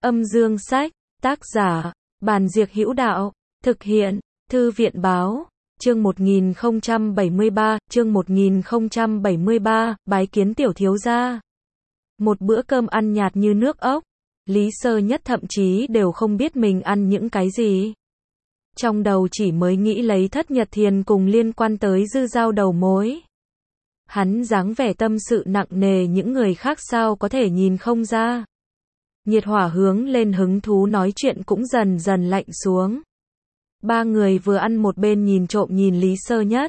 Âm dương sách, tác giả, Bàn Diệc Hữu Đạo, thực hiện, Thư viện Báo, chương 1073, bái kiến tiểu thiếu gia. Một bữa cơm ăn nhạt như nước ốc, Lý Sơ Nhất thậm chí đều không biết mình ăn những cái gì. Trong đầu chỉ mới nghĩ lấy Thất Nhật Thiền cùng liên quan tới Dư Giao đầu mối. Hắn dáng vẻ tâm sự nặng nề, những người khác sao có thể nhìn không ra. Nhiệt hỏa hướng lên, hứng thú nói chuyện cũng dần dần lạnh xuống. Ba người vừa ăn một bên nhìn trộm nhìn Lý Sơ Nhất.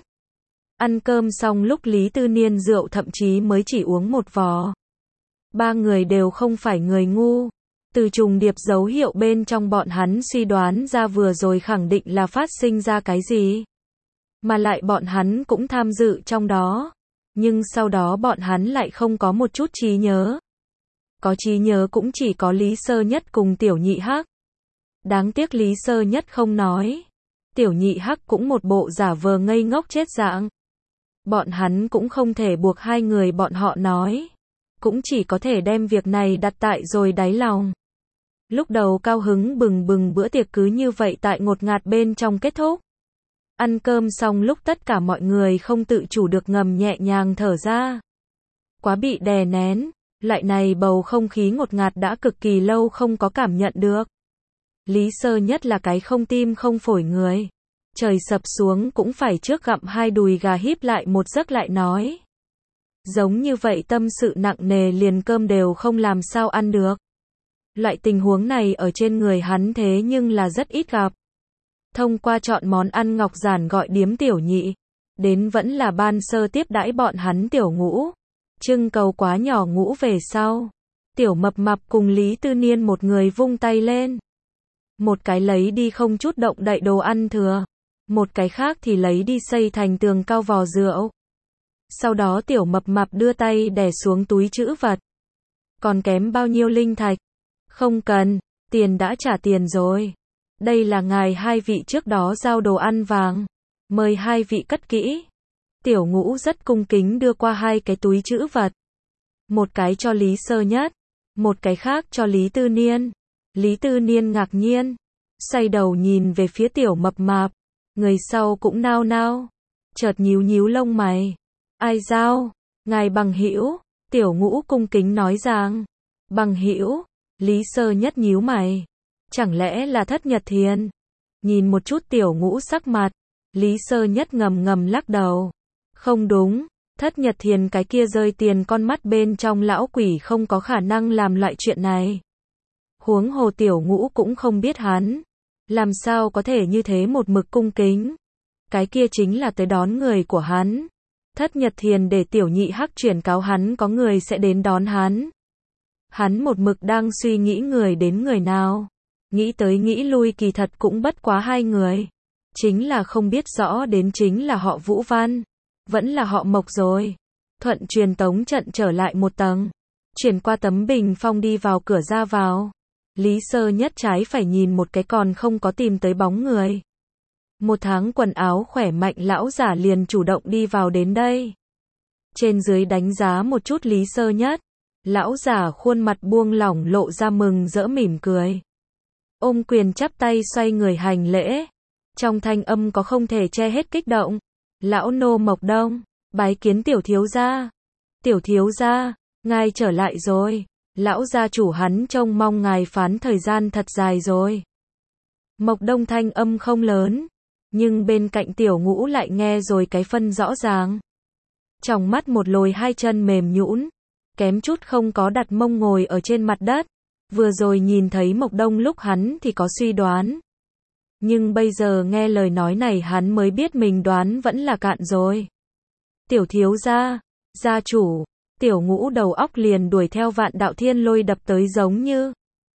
Ăn cơm xong lúc Lý Tư Niên rượu thậm chí mới chỉ uống một vò. Ba người đều không phải người ngu. Từ trùng điệp dấu hiệu bên trong bọn hắn suy đoán ra vừa rồi khẳng định là phát sinh ra cái gì. Mà lại bọn hắn cũng tham dự trong đó. Nhưng sau đó bọn hắn lại không có một chút trí nhớ. Có trí nhớ cũng chỉ có Lý Sơ Nhất cùng Tiểu Nhị Hắc. Đáng tiếc Lý Sơ Nhất không nói. Tiểu Nhị Hắc cũng một bộ giả vờ ngây ngốc chết dạng. Bọn hắn cũng không thể buộc hai người bọn họ nói. Cũng chỉ có thể đem việc này đặt tại rồi đáy lòng. Lúc đầu cao hứng bừng bừng, bữa tiệc cứ như vậy tại ngột ngạt bên trong kết thúc. Ăn cơm xong lúc tất cả mọi người không tự chủ được ngầm nhẹ nhàng thở ra. Quá bị đè nén, loại này bầu không khí ngột ngạt đã cực kỳ lâu không có cảm nhận được. Lý Sơ Nhất là cái không tim không phổi người. Trời sập xuống cũng phải trước gặm hai đùi gà híp lại một giấc lại nói. Giống như vậy tâm sự nặng nề liền cơm đều không làm sao ăn được. Loại tình huống này ở trên người hắn thế nhưng là rất ít gặp. Thông qua chọn món ăn ngọc giản gọi điếm Tiểu Nhị, đến vẫn là ban sơ tiếp đãi bọn hắn Tiểu Ngũ. Trưng cầu quá nhỏ Ngũ về sau. Tiểu Mập Mạp cùng Lý Tư Niên một người vung tay lên. Một cái lấy đi không chút động đậy đồ ăn thừa. Một cái khác thì lấy đi xây thành tường cao vò rượu. Sau đó Tiểu Mập Mạp đưa tay đè xuống túi trữ vật. Còn kém bao nhiêu linh thạch? Không cần, tiền đã trả tiền rồi. Đây là ngài hai vị trước đó giao đồ ăn vàng. Mời hai vị cất kỹ. Tiểu Ngũ rất cung kính đưa qua hai cái túi trữ vật. Một cái cho Lý Sơ Nhất, một cái khác cho Lý Tư Niên. Lý Tư Niên ngạc nhiên, xoay đầu nhìn về phía Tiểu Mập Mạp. Người sau cũng nao nao, chợt nhíu nhíu lông mày. Ai giao? Ngài bằng hữu. Tiểu Ngũ cung kính nói rằng. Bằng hữu? Lý Sơ Nhất nhíu mày. Chẳng lẽ là Thất Nhật Thiền? Nhìn một chút Tiểu Ngũ sắc mặt, Lý Sơ Nhất ngầm ngầm lắc đầu. Không đúng, Thất Nhật Thiền cái kia rơi tiền con mắt bên trong lão quỷ không có khả năng làm loại chuyện này. Huống hồ Tiểu Ngũ cũng không biết hắn. Làm sao có thể như thế một mực cung kính. Cái kia chính là tới đón người của hắn. Thất Nhật Thiền để Tiểu Nhị Hắc chuyển cáo hắn có người sẽ đến đón hắn. Hắn một mực đang suy nghĩ người đến người nào. Nghĩ tới nghĩ lui kỳ thật cũng bất quá hai người. Chính là không biết rõ đến chính là họ Vũ Văn. Vẫn là họ Mộc rồi. Thuận truyền tống trận trở lại một tầng. Chuyển qua tấm bình phong đi vào cửa ra vào. Lý Sơ Nhất trái phải nhìn một cái còn không có tìm tới bóng người. Một tháng quần áo khỏe mạnh lão giả liền chủ động đi vào đến đây. Trên dưới đánh giá một chút Lý Sơ Nhất. Lão giả khuôn mặt buông lỏng lộ ra mừng rỡ mỉm cười. Ôm quyền chắp tay xoay người hành lễ. Trong thanh âm có không thể che hết kích động. Lão nô Mộc Đông, bái kiến tiểu thiếu gia. Tiểu thiếu gia, ngài trở lại rồi. Lão gia chủ hắn trông mong ngài phán thời gian thật dài rồi. Mộc Đông thanh âm không lớn, nhưng bên cạnh Tiểu Ngũ lại nghe rồi cái phân rõ ràng. Trong mắt một lồi hai chân mềm nhũn, kém chút không có đặt mông ngồi ở trên mặt đất. Vừa rồi nhìn thấy Mộc Đông lúc hắn thì có suy đoán. Nhưng bây giờ nghe lời nói này hắn mới biết mình đoán vẫn là cạn rồi. Tiểu thiếu gia, gia chủ, Tiểu Ngũ đầu óc liền đuổi theo vạn đạo thiên lôi đập tới giống như.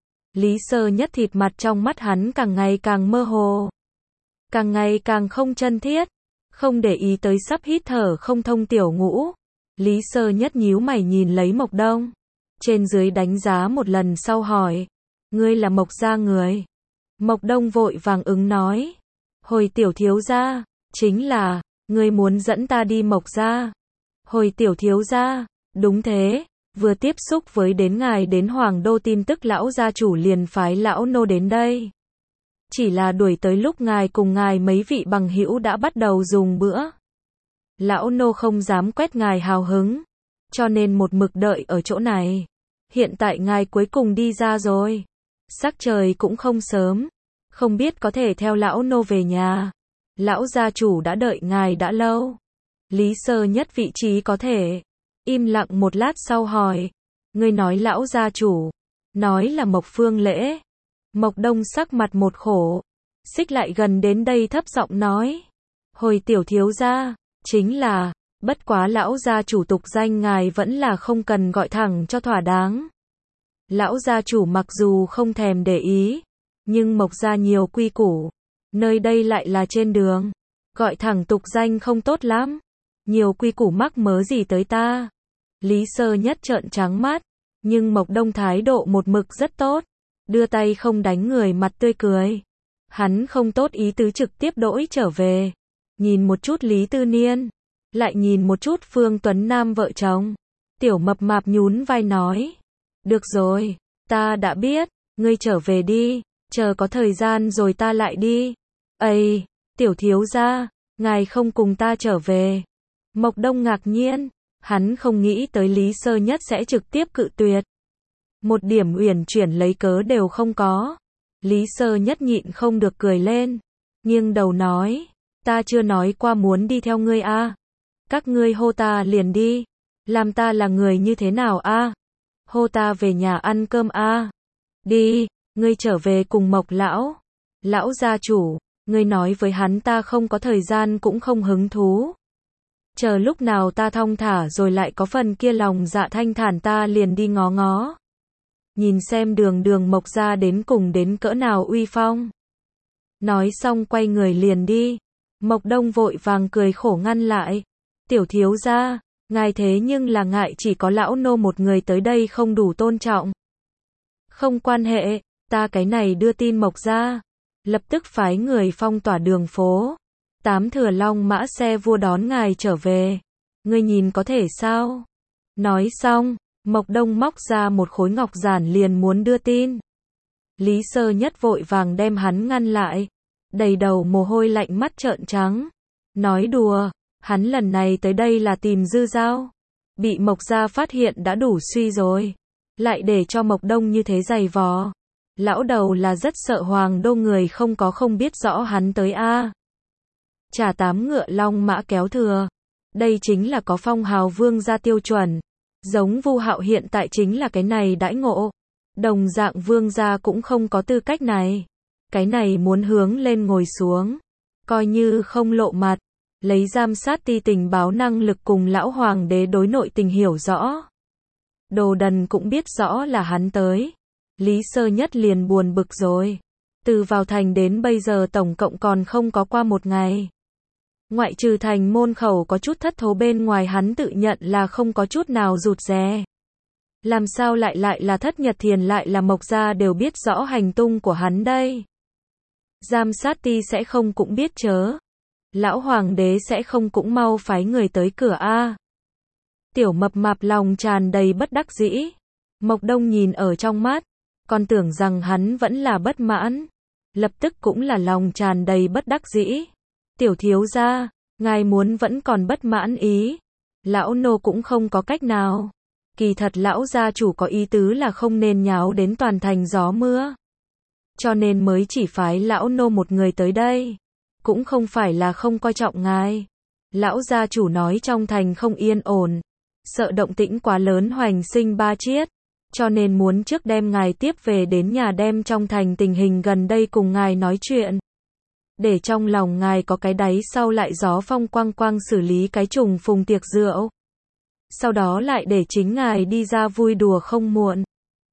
Lý Sơ Nhất thịt mặt trong mắt hắn càng ngày càng mơ hồ. Càng ngày càng không chân thiết. Không để ý tới sắp hít thở không thông Tiểu Ngũ. Lý Sơ Nhất nhíu mày nhìn lấy Mộc Đông. Trên dưới đánh giá một lần sau hỏi. Ngươi là Mộc gia người. Mộc Đông vội vàng ứng nói. Hồi tiểu thiếu gia, chính là, ngươi muốn dẫn ta đi Mộc gia. Hồi tiểu thiếu gia, đúng thế, Vừa tiếp xúc với đến ngài đến Hoàng Đô tin tức lão gia chủ liền phái lão nô đến đây. Chỉ là đuổi tới lúc ngài cùng ngài mấy vị bằng hữu đã bắt đầu dùng bữa. Lão nô không dám quét ngài hào hứng, cho nên một mực đợi ở chỗ này. Hiện tại ngài cuối cùng đi ra rồi. Sắc trời cũng không sớm, không biết có thể theo lão nô về nhà. Lão gia chủ đã đợi ngài đã lâu. Lý Sơ Nhất vị trí có thể. Im lặng một lát sau hỏi. Ngươi nói lão gia chủ. Nói là Mộc Phương Lễ. Mộc Đông sắc mặt một khổ. Xích lại gần đến đây thấp giọng nói. Hồi tiểu thiếu gia, chính là, bất quá lão gia chủ tục danh ngài vẫn là không cần gọi thẳng cho thỏa đáng. Lão gia chủ mặc dù không thèm để ý, nhưng Mộc gia nhiều quy củ. Nơi đây lại là trên đường. Gọi thẳng tục danh không tốt lắm. Nhiều quy củ mắc mớ gì tới ta. Lý Sơ Nhất trợn trắng mắt. Nhưng Mộc Đông thái độ một mực rất tốt. Đưa tay không đánh người mặt tươi cười. Hắn không tốt ý tứ trực tiếp đỗi trở về. Nhìn một chút Lý Tư Niên. Lại nhìn một chút Phương Tuấn Nam vợ chồng. Tiểu Mập Mạp nhún vai nói. Được rồi, ta đã biết. Ngươi trở về đi. Chờ có thời gian rồi ta lại đi. Ây, tiểu thiếu gia, ngài không cùng ta trở về. Mộc Đông ngạc nhiên. Hắn không nghĩ tới Lý Sơ Nhất sẽ trực tiếp cự tuyệt. Một điểm uyển chuyển lấy cớ đều không có. Lý Sơ Nhất nhịn không được cười lên. Nghiêng đầu nói. Ta chưa nói qua muốn đi theo ngươi a. Các ngươi hô ta liền đi. Làm ta là người như thế nào a? Hô ta về nhà ăn cơm a. Đi, ngươi trở về cùng Mộc lão. Lão gia chủ, ngươi nói với hắn ta không có thời gian cũng không hứng thú. Chờ lúc nào ta thong thả rồi lại có phần kia lòng dạ thanh thản ta liền đi ngó ngó. Nhìn xem đường Mộc gia đến cùng đến cỡ nào uy phong. Nói xong quay người liền đi. Mộc Đông vội vàng cười khổ ngăn lại. Tiểu thiếu gia, ngài thế nhưng là ngại chỉ có lão nô một người tới đây không đủ tôn trọng. Không quan hệ, ta cái này đưa tin Mộc gia. Lập tức phái người phong tỏa đường phố. 8 thừa long mã xe vua đón ngài trở về. Ngươi nhìn có thể sao? Nói xong, Mộc Đông móc ra một khối ngọc giản liền muốn đưa tin. Lý Sơ Nhất vội vàng đem hắn ngăn lại. Đầy đầu mồ hôi lạnh mắt trợn trắng. Nói đùa, hắn lần này tới đây là tìm Dư Giao. Bị Mộc gia phát hiện đã đủ suy rồi. Lại để cho Mộc Đông như thế giày vò. Lão đầu là rất sợ Hoàng Đô người không biết rõ hắn tới a. Trả 8 ngựa long mã kéo thừa. Đây chính là có phong hào vương gia tiêu chuẩn. Giống Vu Hạo hiện tại chính là cái này đãi ngộ. Đồng dạng vương gia cũng không có tư cách này. Cái này muốn hướng lên ngồi xuống. Coi như không lộ mặt. Lấy giám sát ti tình báo năng lực cùng lão hoàng đế đối nội tình hiểu rõ. Đồ đần cũng biết rõ là hắn tới. Lý Sơ Nhất liền buồn bực rồi. Từ vào thành đến bây giờ tổng cộng còn không có qua một ngày. Ngoại trừ thành môn khẩu có chút thất thố bên ngoài hắn tự nhận là không có chút nào rụt rè. Làm sao lại là Thất Nhật Thiền lại là Mộc gia đều biết rõ hành tung của hắn đây. Giám sát ti sẽ không cũng biết chớ. Lão hoàng đế sẽ không cũng mau phái người tới cửa a. Tiểu Mập Mạp lòng tràn đầy bất đắc dĩ. Mộc Đông nhìn ở trong mắt, còn tưởng rằng hắn vẫn là bất mãn. Lập tức cũng là lòng tràn đầy bất đắc dĩ. Tiểu thiếu gia, ngài muốn vẫn còn bất mãn ý. Lão nô cũng không có cách nào. Kỳ thật lão gia chủ có ý tứ là không nên nháo đến toàn thành gió mưa. Cho nên mới chỉ phái lão nô một người tới đây. Cũng không phải là không coi trọng ngài. Lão gia chủ nói trong thành không yên ổn. Sợ động tĩnh quá lớn hoành sinh ba chiết. Cho nên muốn trước đem ngài tiếp về đến nhà đem trong thành tình hình gần đây cùng ngài nói chuyện. Để trong lòng ngài có cái đáy sau lại gió phong quang quang xử lý cái trùng phùng tiệc rượu. Sau đó lại để chính ngài đi ra vui đùa không muộn.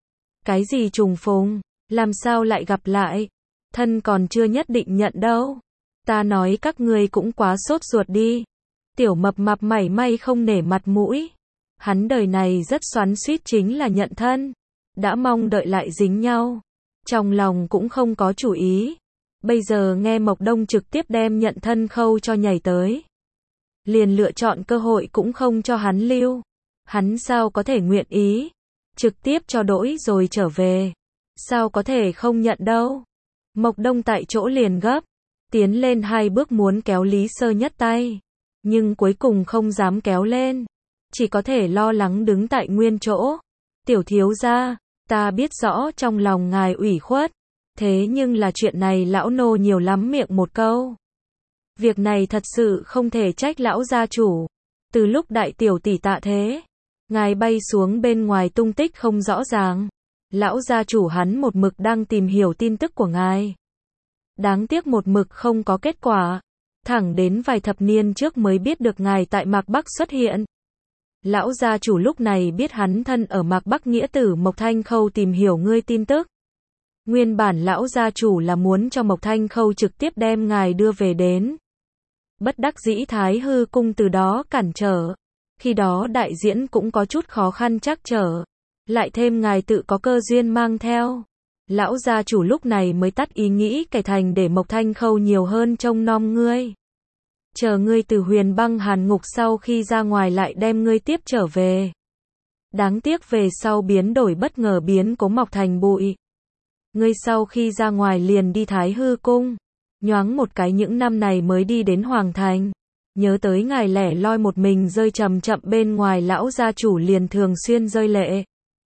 Cái gì trùng phùng? Làm sao lại gặp lại? Thân còn chưa nhất định nhận đâu. Ta nói các ngươi cũng quá sốt ruột đi. Tiểu Mập Mạp mảy may không nể mặt mũi. Hắn đời này rất xoắn xuýt chính là nhận thân. Đã mong đợi lại dính nhau. Trong lòng cũng không có chủ ý. Bây giờ nghe Mộc Đông trực tiếp đem nhận thân khâu cho nhảy tới. Liền lựa chọn cơ hội cũng không cho hắn lưu. Hắn sao có thể nguyện ý? Trực tiếp cho đổi rồi trở về. Sao có thể không nhận đâu? Mộc Đông tại chỗ liền gấp, tiến lên 2 bước muốn kéo Lý Sơ Nhất tay, nhưng cuối cùng không dám kéo lên, chỉ có thể lo lắng đứng tại nguyên chỗ. Tiểu thiếu gia, ta biết rõ trong lòng ngài ủy khuất, thế nhưng là chuyện này lão nô nhiều lắm miệng một câu. Việc này thật sự không thể trách lão gia chủ. Từ lúc đại tiểu tỷ tạ thế, ngài bay xuống bên ngoài tung tích không rõ ràng. Lão gia chủ hắn một mực đang tìm hiểu tin tức của ngài. Đáng tiếc một mực không có kết quả. Thẳng đến vài thập niên trước mới biết được ngài tại Mạc Bắc xuất hiện. Lão gia chủ lúc này biết hắn thân ở Mạc Bắc nghĩa tử Mộc Thanh Khâu tìm hiểu ngươi tin tức. Nguyên bản lão gia chủ là muốn cho Mộc Thanh Khâu trực tiếp đem ngài đưa về đến. Bất đắc dĩ Thái Hư cung từ đó cản trở. Khi đó đại diễn cũng có chút khó khăn trắc trở. Lại thêm ngài tự có cơ duyên mang theo. Lão gia chủ lúc này mới tắt ý nghĩ cải thành để Mộc Thanh Khâu nhiều hơn trông nom ngươi. Chờ ngươi từ Huyền Băng Hàn Ngục sau khi ra ngoài lại đem ngươi tiếp trở về. Đáng tiếc về sau biến đổi bất ngờ biến cố mọc thành bụi. Ngươi sau khi ra ngoài liền đi Thái Hư cung. Nhoáng một cái những năm này mới đi đến Hoàng Thành. Nhớ tới ngài lẻ loi một mình rơi chậm chậm bên ngoài lão gia chủ liền thường xuyên rơi lệ.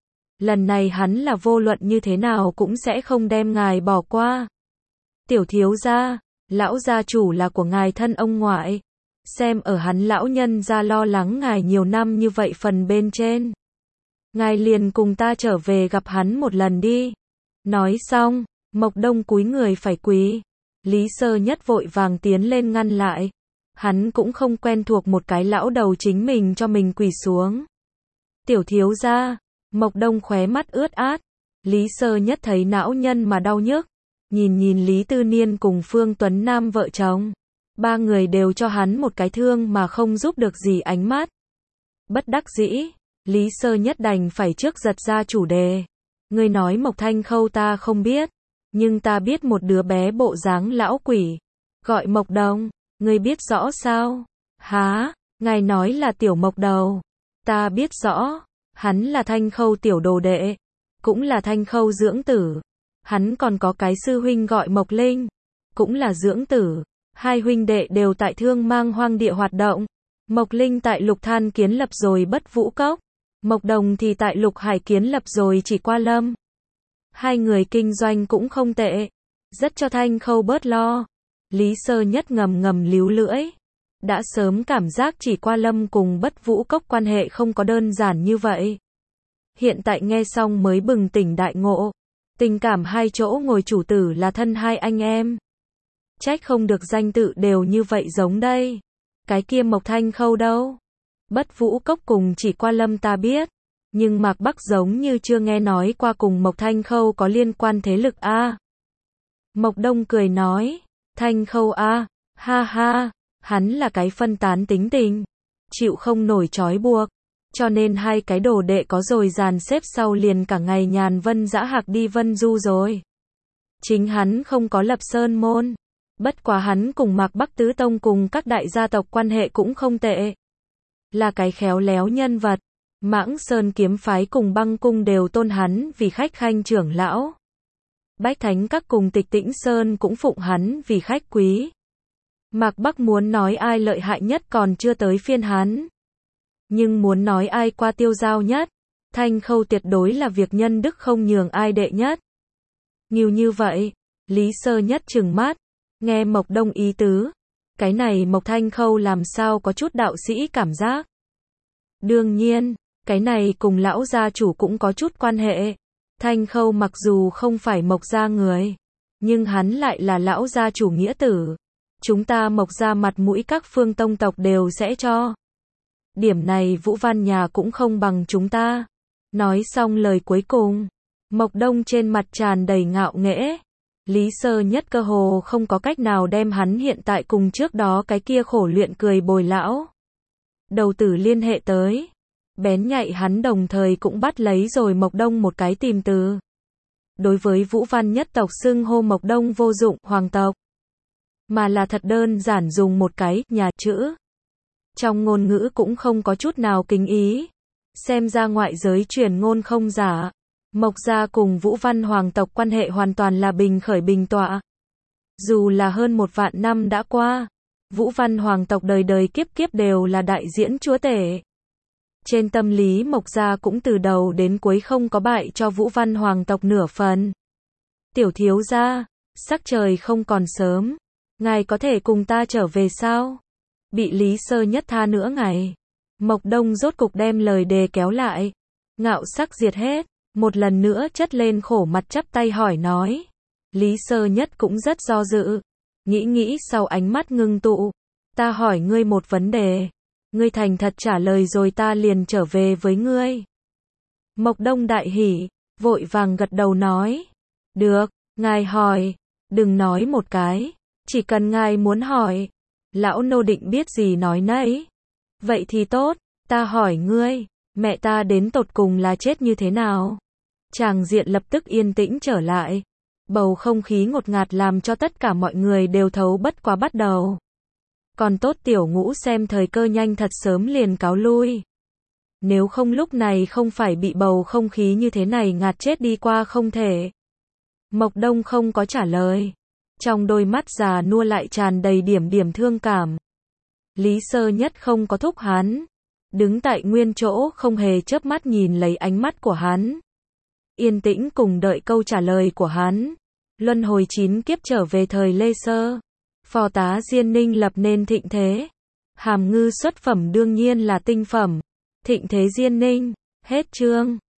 Lần này hắn là vô luận như thế nào cũng sẽ không đem ngài bỏ qua. Tiểu thiếu gia, lão gia chủ là của ngài thân ông ngoại. Xem ở hắn lão nhân gia lo lắng ngài nhiều năm như vậy phần bên trên. Ngài liền cùng ta trở về gặp hắn một lần đi. Nói xong, Mộc Đông cúi người phải quỳ. Lý Sơ Nhất vội vàng tiến lên ngăn lại. Hắn cũng không quen thuộc một cái lão đầu chính mình cho mình quỳ xuống. Tiểu thiếu gia, Mộc Đông khóe mắt ướt át. Lý Sơ Nhất thấy não nhân mà đau nhức. Nhìn Lý Tư Niên cùng Phương Tuấn Nam vợ chồng. Ba người đều cho hắn một cái thương mà không giúp được gì ánh mắt. Bất đắc dĩ, Lý Sơ Nhất đành phải trước giật ra chủ đề. Ngươi nói Mộc Thanh Khâu ta không biết. Nhưng ta biết một đứa bé bộ dáng lão quỷ. Gọi Mộc Đông, ngươi biết rõ sao? Hả? Ngài nói là tiểu Mộc Đầu. Ta biết rõ. Hắn là Thanh Khâu tiểu đồ đệ. Cũng là Thanh Khâu dưỡng tử. Hắn còn có cái sư huynh gọi Mộc Linh. Cũng là dưỡng tử. Hai huynh đệ đều tại Thương Mang hoang địa hoạt động. Mộc Linh tại Lục Than kiến lập rồi Bất Vũ Cốc. Mộc Đồng thì tại Lục Hải kiến lập rồi Chỉ Qua Lâm. Hai người kinh doanh cũng không tệ. Rất cho Thanh Khâu bớt lo. Lý Sơ Nhất ngầm líu lưỡi. Đã sớm cảm giác Chỉ Qua Lâm cùng Bất Vũ Cốc quan hệ không có đơn giản như vậy. Hiện tại nghe xong mới bừng tỉnh đại ngộ. Tình cảm hai chỗ ngồi chủ tử là thân hai anh em. Trách không được danh tự đều như vậy giống đây. Cái kia Mộc Thanh Khâu đâu? Bất Vũ Cốc cùng Chỉ Qua Lâm ta biết. Nhưng Mạc Bắc giống như chưa nghe nói qua cùng Mộc Thanh Khâu có liên quan thế lực a. Mộc Đông cười nói. Thanh Khâu a, ha ha. Hắn là cái phân tán tính tình. Chịu không nổi trói buộc. Cho nên hai cái đồ đệ có rồi dàn xếp sau liền cả ngày nhàn vân dã hạc đi vân du rồi. Chính hắn không có lập sơn môn. Bất quá hắn cùng Mạc Bắc Tứ Tông cùng các đại gia tộc quan hệ cũng không tệ. Là cái khéo léo nhân vật. Mãng Sơn kiếm phái cùng Băng cung đều tôn hắn vì khách khanh trưởng lão. Bách Thánh Các cùng Tịch Tĩnh Sơn cũng phụng hắn vì khách quý. Mạc Bắc muốn nói ai lợi hại nhất còn chưa tới phiên hắn. Nhưng muốn nói ai qua tiêu dao nhất, Thanh Khâu tuyệt đối là việc nhân đức không nhường ai đệ nhất. Nhiều như vậy, Lý Sơ Nhất trừng mắt, nghe Mộc Đông ý tứ. Cái này Mộc Thanh Khâu làm sao có chút đạo sĩ cảm giác. Đương nhiên, cái này cùng lão gia chủ cũng có chút quan hệ. Thanh Khâu mặc dù không phải Mộc gia người, nhưng hắn lại là lão gia chủ nghĩa tử. Chúng ta Mộc gia mặt mũi các phương tông tộc đều sẽ cho. Điểm này Vũ Văn nhà cũng không bằng chúng ta. Nói xong lời cuối cùng, Mộc Đông trên mặt tràn đầy ngạo nghễ. Lý Sơ Nhất cơ hồ không có cách nào đem hắn hiện tại cùng trước đó cái kia khổ luyện cười bồi lão đầu tử liên hệ tới. Bén nhạy hắn đồng thời cũng bắt lấy rồi Mộc Đông một cái tìm từ. Đối với Vũ Văn nhất tộc xưng hô Mộc Đông vô dụng hoàng tộc, mà là thật đơn giản dùng một cái nhà chữ. Trong ngôn ngữ cũng không có chút nào kính ý. Xem ra ngoại giới truyền ngôn không giả. Mộc gia cùng Vũ Văn hoàng tộc quan hệ hoàn toàn là bình khởi bình tọa. Dù là hơn 1 vạn năm đã qua, Vũ Văn hoàng tộc đời đời kiếp kiếp đều là đại diễn chúa tể. Trên tâm lý Mộc gia cũng từ đầu đến cuối không có bại cho Vũ Văn hoàng tộc nửa phần. Tiểu thiếu gia, sắc trời không còn sớm, ngài có thể cùng ta trở về sao? Bị Lý Sơ Nhất tha nữa ngày. Mộc Đông rốt cục đem lời đề kéo lại. Ngạo sắc diệt hết, một lần nữa chất lên khổ mặt chắp tay hỏi nói. Lý Sơ Nhất cũng rất do dự. Nghĩ sau ánh mắt ngưng tụ. Ta hỏi ngươi một vấn đề. Ngươi thành thật trả lời rồi ta liền trở về với ngươi. Mộc Đông đại hỉ, vội vàng gật đầu nói. Được, ngài hỏi. Đừng nói một cái. Chỉ cần ngài muốn hỏi. Lão nô định biết gì nói nấy. Vậy thì tốt, ta hỏi ngươi, mẹ ta đến tột cùng là chết như thế nào? Tràng diện lập tức yên tĩnh trở lại. Bầu không khí ngột ngạt làm cho tất cả mọi người đều thấu bất quá bắt đầu. Còn tốt Tiểu Ngũ xem thời cơ nhanh thật sớm liền cáo lui. Nếu không lúc này không phải bị bầu không khí như thế này ngạt chết đi qua không thể. Mộc Đông không có trả lời. Trong đôi mắt già nua lại tràn đầy điểm thương cảm. Lý Sơ Nhất không có thúc hắn. Đứng tại nguyên chỗ không hề chớp mắt nhìn lấy ánh mắt của hắn. Yên tĩnh cùng đợi câu trả lời của hắn. Luân hồi 9 kiếp trở về thời Lê Sơ. Phò tá Diên Ninh lập nên thịnh thế. Hàm Ngư xuất phẩm đương nhiên là tinh phẩm. Thịnh thế Diên Ninh. Hết chương.